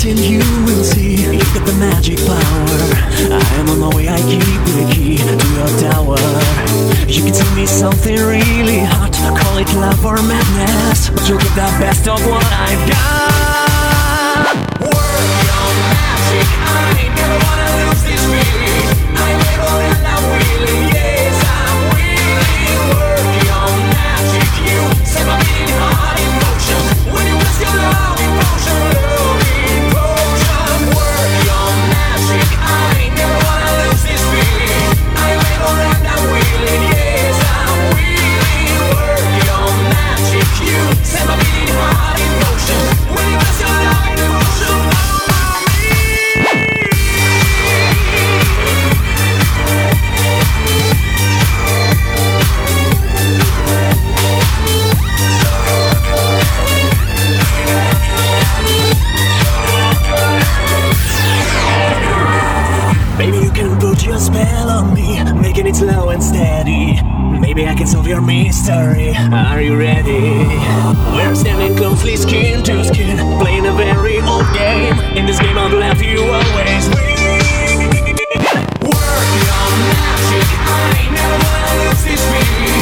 and you will see. You've got the magic power. I am on my way, I keep the key to your tower. You can tell me something really hot, call it love or madness, but you'll get the best of what I've got. Work your magic, I never wanna lose this feeling. I'm able and I'm willing, yes I'm willing. Work your magic, you set my beating heart in motion. When you rest your love in potion, love in potion. Work your magic, I never wanna lose this feeling. I'm able and I'm willing, yes I'm willing. Work your magic, you set my beating heart in motion. When you rest your love in potion, love me. Maybe you can put your spell on me, making it slow and steady. Maybe I can solve your mystery. Are you ready? We're standing closely, skin to skin, playing a very old game. In this game I'll have you always win. Work your magic, I never wanna lose this feeling.